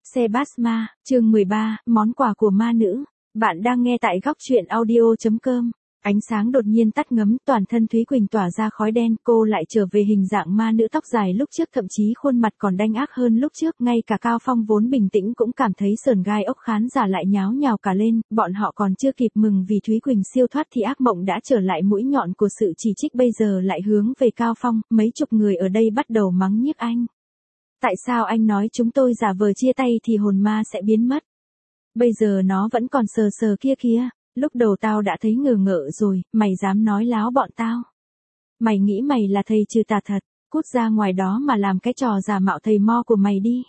Sebasma, chương 13, món quà của ma nữ. Bạn đang nghe tại góc truyện audio.com. Ánh sáng đột nhiên tắt ngấm, toàn thân Thúy Quỳnh tỏa ra khói đen, cô lại trở về hình dạng ma nữ tóc dài lúc trước, thậm chí khuôn mặt còn đanh ác hơn lúc trước, ngay cả Cao Phong vốn bình tĩnh cũng cảm thấy sởn gai ốc, khán giả lại nháo nhào cả lên, bọn họ còn chưa kịp mừng vì Thúy Quỳnh siêu thoát thì ác mộng đã trở lại, mũi nhọn của sự chỉ trích bây giờ lại hướng về Cao Phong, mấy chục người ở đây bắt đầu mắng nhiếc anh. Tại sao anh nói chúng tôi giả vờ chia tay thì hồn ma sẽ biến mất? Bây giờ nó vẫn còn sờ sờ kia kìa, lúc đầu tao đã thấy ngờ ngợ rồi, mày dám nói láo bọn tao. Mày nghĩ mày là thầy trừ tà thật, cút ra ngoài đó mà làm cái trò giả mạo thầy mo của mày đi.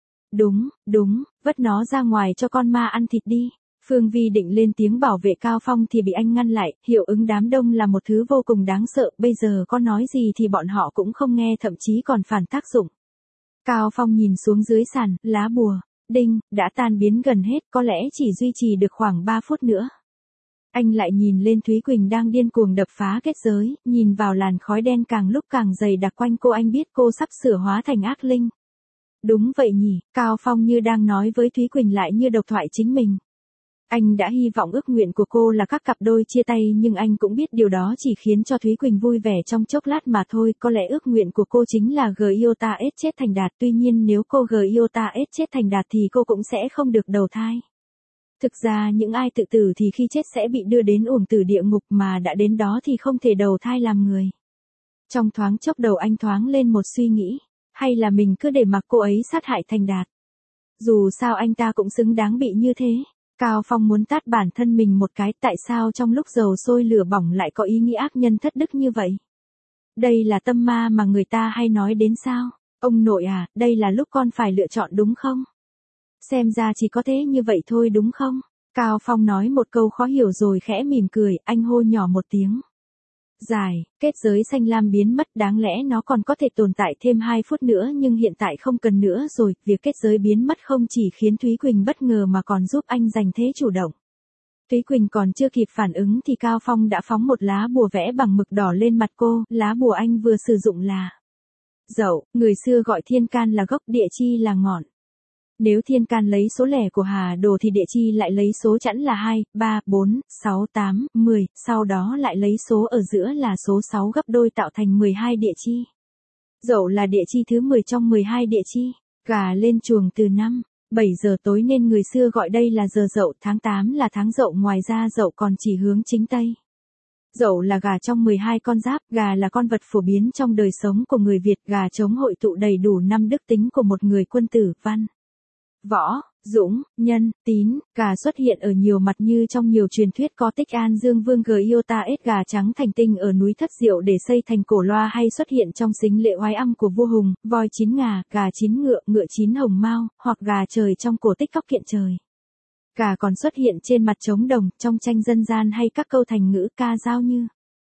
Đúng, vất nó ra ngoài cho con ma ăn thịt đi. Phương Vi định lên tiếng bảo vệ Cao Phong thì bị anh ngăn lại, hiệu ứng đám đông là một thứ vô cùng đáng sợ, bây giờ có nói gì thì bọn họ cũng không nghe, thậm chí còn phản tác dụng. Cao Phong nhìn xuống dưới sàn, lá bùa, đinh, đã tan biến gần hết, có lẽ chỉ duy trì được khoảng 3 phút nữa. Anh lại nhìn lên Thúy Quỳnh đang điên cuồng đập phá kết giới, nhìn vào làn khói đen càng lúc càng dày đặc quanh cô, anh biết cô sắp sửa hóa thành ác linh. Đúng vậy nhỉ, Cao Phong như đang nói với Thúy Quỳnh lại như độc thoại chính mình. Anh đã hy vọng ước nguyện của cô là các cặp đôi chia tay, nhưng anh cũng biết điều đó chỉ khiến cho Thúy Quỳnh vui vẻ trong chốc lát mà thôi, có lẽ ước nguyện của cô chính là Giota S chết thành đạt, tuy nhiên nếu cô Giota S chết thành đạt thì cô cũng sẽ không được đầu thai. Thực ra những ai tự tử thì khi chết sẽ bị đưa đến uổng tử địa ngục, mà đã đến đó thì không thể đầu thai làm người. Trong thoáng chốc đầu anh thoáng lên một suy nghĩ, hay là mình cứ để mặc cô ấy sát hại thành đạt. Dù sao anh ta cũng xứng đáng bị như thế. Cao Phong muốn tát bản thân mình một cái, tại sao trong lúc dầu sôi lửa bỏng lại có ý nghĩ ác nhân thất đức như vậy? Đây là tâm ma mà người ta hay nói đến sao? Ông nội à, đây là lúc con phải lựa chọn đúng không? Xem ra chỉ có thế như vậy thôi đúng không? Cao Phong nói một câu khó hiểu rồi khẽ mỉm cười, anh hô nhỏ một tiếng. Giải, kết giới xanh lam biến mất, đáng lẽ nó còn có thể tồn tại thêm 2 phút nữa nhưng hiện tại không cần nữa rồi, việc kết giới biến mất không chỉ khiến Thúy Quỳnh bất ngờ mà còn giúp anh giành thế chủ động. Thúy Quỳnh còn chưa kịp phản ứng thì Cao Phong đã phóng một lá bùa vẽ bằng mực đỏ lên mặt cô, lá bùa anh vừa sử dụng là dậu, người xưa gọi thiên can là gốc, địa chi là ngọn. Nếu thiên can lấy số lẻ của Hà Đồ thì địa chi lại lấy số chẵn là 2, 3, 4, 6, 8, 10, sau đó lại lấy số ở giữa là số 6 gấp đôi tạo thành 12 địa chi. Dậu là địa chi thứ 10 trong 12 địa chi, gà lên chuồng từ 5, 7 giờ tối nên người xưa gọi đây là giờ Dậu, tháng 8 là tháng Dậu, ngoài ra Dậu còn chỉ hướng chính Tây. Dậu là gà trong 12 con giáp, gà là con vật phổ biến trong đời sống của người Việt, gà trống hội tụ đầy đủ 5 đức tính của một người quân tử, văn, võ, dũng, nhân, tín. Gà xuất hiện ở nhiều mặt như trong nhiều truyền thuyết có tích An Dương Vương Giota S, gà trắng thành tinh ở núi Thất Diệu để xây thành cổ loa, hay xuất hiện trong sính lệ oái âm của vua Hùng, voi 9 ngà, gà 9 ngựa, ngựa 9 hồng mao, hoặc gà trời trong cổ tích Cóc Kiện Trời. Gà còn xuất hiện trên mặt trống đồng, trong tranh dân gian hay các câu thành ngữ ca dao như.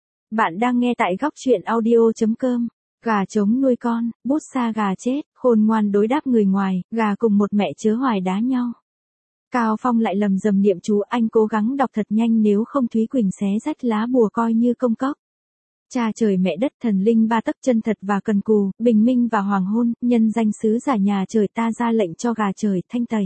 Bạn đang nghe tại góc truyện audio.com. Gà trống nuôi con, bút sa gà chết, khôn ngoan đối đáp người ngoài, gà cùng một mẹ chớ hoài đá nhau. Cao Phong lại lầm rầm niệm chú, anh cố gắng đọc thật nhanh nếu không Thúy Quỳnh xé rách lá bùa coi như công cốc. Cha trời mẹ đất thần linh ba tấc, chân thật và cần cù, bình minh và hoàng hôn, nhân danh sứ giả nhà trời, ta ra lệnh cho gà trời thanh tẩy.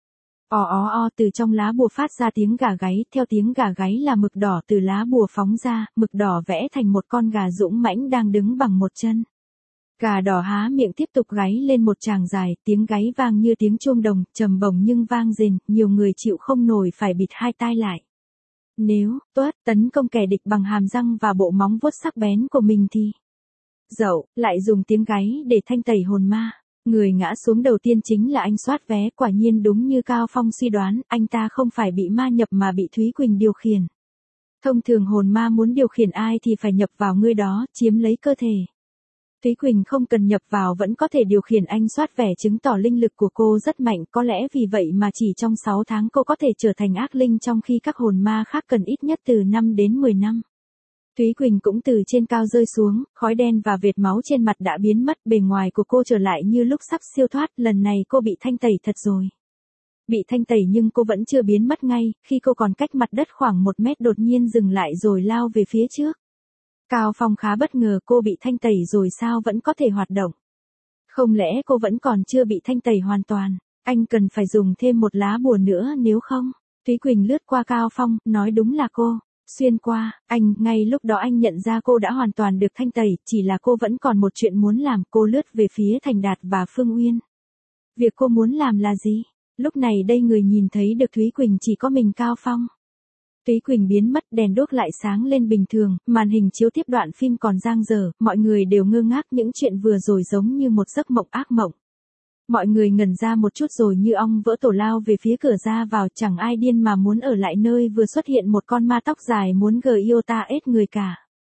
Từ trong lá bùa phát ra tiếng gà gáy, theo tiếng gà gáy là mực đỏ từ lá bùa phóng ra, mực đỏ vẽ thành một con gà dũng mãnh đang đứng bằng một chân. Gà đỏ há miệng tiếp tục gáy lên một tràng dài, tiếng gáy vang như tiếng chuông đồng, trầm bổng nhưng vang rền, nhiều người chịu không nổi phải bịt hai tai lại. Nếu tấn công kẻ địch bằng hàm răng và bộ móng vuốt sắc bén của mình thì Dậu lại dùng tiếng gáy để thanh tẩy hồn ma. Người ngã xuống đầu tiên chính là anh soát vé, quả nhiên đúng như Cao Phong suy đoán, anh ta không phải bị ma nhập mà bị Thúy Quỳnh điều khiển. Thông thường hồn ma muốn điều khiển ai thì phải nhập vào người đó, chiếm lấy cơ thể. Thúy Quỳnh không cần nhập vào vẫn có thể điều khiển anh soát vé, chứng tỏ linh lực của cô rất mạnh, có lẽ vì vậy mà chỉ trong 6 tháng cô có thể trở thành ác linh, trong khi các hồn ma khác cần ít nhất từ 5 đến 10 năm. Thúy Quỳnh cũng từ trên cao rơi xuống, khói đen và vệt máu trên mặt đã biến mất, bề ngoài của cô trở lại như lúc sắp siêu thoát, lần này cô bị thanh tẩy thật rồi. Bị thanh tẩy nhưng cô vẫn chưa biến mất ngay, khi cô còn cách mặt đất khoảng 1 mét đột nhiên dừng lại rồi lao về phía trước. Cao Phong khá bất ngờ, cô bị thanh tẩy rồi sao vẫn có thể hoạt động? Không lẽ cô vẫn còn chưa bị thanh tẩy hoàn toàn? Anh cần phải dùng thêm một lá bùa nữa nếu không. Thúy Quỳnh lướt qua Cao Phong, nói đúng là cô. Xuyên qua, ngay lúc đó anh nhận ra cô đã hoàn toàn được thanh tẩy, chỉ là cô vẫn còn một chuyện muốn làm, cô lướt về phía Thành Đạt và Phương Uyên. Việc cô muốn làm là gì? Lúc này đây người nhìn thấy được Thúy Quỳnh chỉ có mình Cao Phong. Thúy Quỳnh biến mất, đèn đuốc lại sáng lên bình thường, màn hình chiếu tiếp đoạn phim còn dang dở, mọi người đều ngơ ngác, những chuyện vừa rồi giống như một giấc mộng ác mộng. Mọi người ngẩn ra một chút rồi như ong vỡ tổ lao về phía cửa ra vào, chẳng ai điên mà muốn ở lại nơi vừa xuất hiện một con ma tóc dài muốn Iota ết người cả.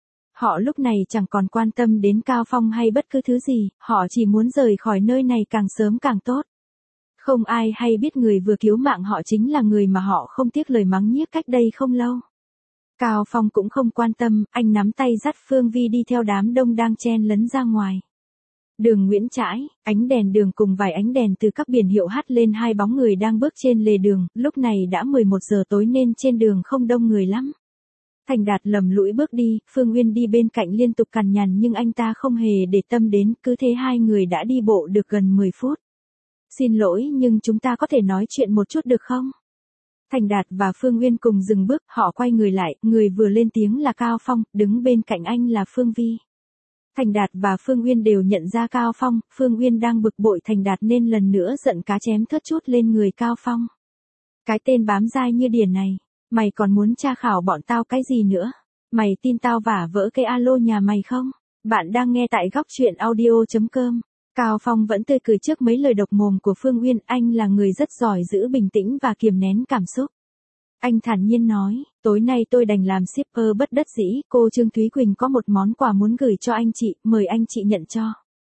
Họ lúc này chẳng còn quan tâm đến Cao Phong hay bất cứ thứ gì, họ chỉ muốn rời khỏi nơi này càng sớm càng tốt. Không ai hay biết người vừa cứu mạng họ chính là người mà họ không tiếc lời mắng nhiếc cách đây không lâu. Cao Phong cũng không quan tâm, anh nắm tay dắt Phương Vi đi theo đám đông đang chen lấn ra ngoài. Đường Nguyễn Trãi, ánh đèn đường cùng vài ánh đèn từ các biển hiệu hắt lên hai bóng người đang bước trên lề đường, lúc này đã 11 giờ tối nên trên đường không đông người lắm. Thành Đạt lầm lũi bước đi, Phương Uyên đi bên cạnh liên tục cằn nhằn nhưng anh ta không hề để tâm đến, cứ thế hai người đã đi bộ được gần 10 phút. Xin lỗi nhưng chúng ta có thể nói chuyện một chút được không? Thành Đạt và Phương Uyên cùng dừng bước, họ quay người lại, người vừa lên tiếng là Cao Phong, đứng bên cạnh anh là Phương Vi. Thành Đạt và Phương Uyên đều nhận ra Cao Phong, Phương Uyên đang bực bội Thành Đạt nên lần nữa giận cá chém thớt chút lên người Cao Phong. Cái tên bám dai như điển này, mày còn muốn tra khảo bọn tao cái gì nữa? Mày tin tao vả vỡ cái alo nhà mày không? Bạn đang nghe tại góc truyện audio.com. Cao Phong vẫn tươi cười trước mấy lời độc mồm của Phương Uyên, anh là người rất giỏi giữ bình tĩnh và kiềm nén cảm xúc. Anh thản nhiên nói, tối nay tôi đành làm shipper bất đắc dĩ, cô Trương Thúy Quỳnh có một món quà muốn gửi cho anh chị, mời anh chị nhận cho.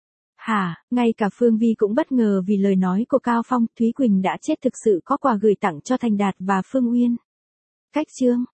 Hả, ngay cả Phương Vi cũng bất ngờ vì lời nói của Cao Phong, Thúy Quỳnh đã chết thực sự có quà gửi tặng cho Thành Đạt và Phương Uyên. Cách chương.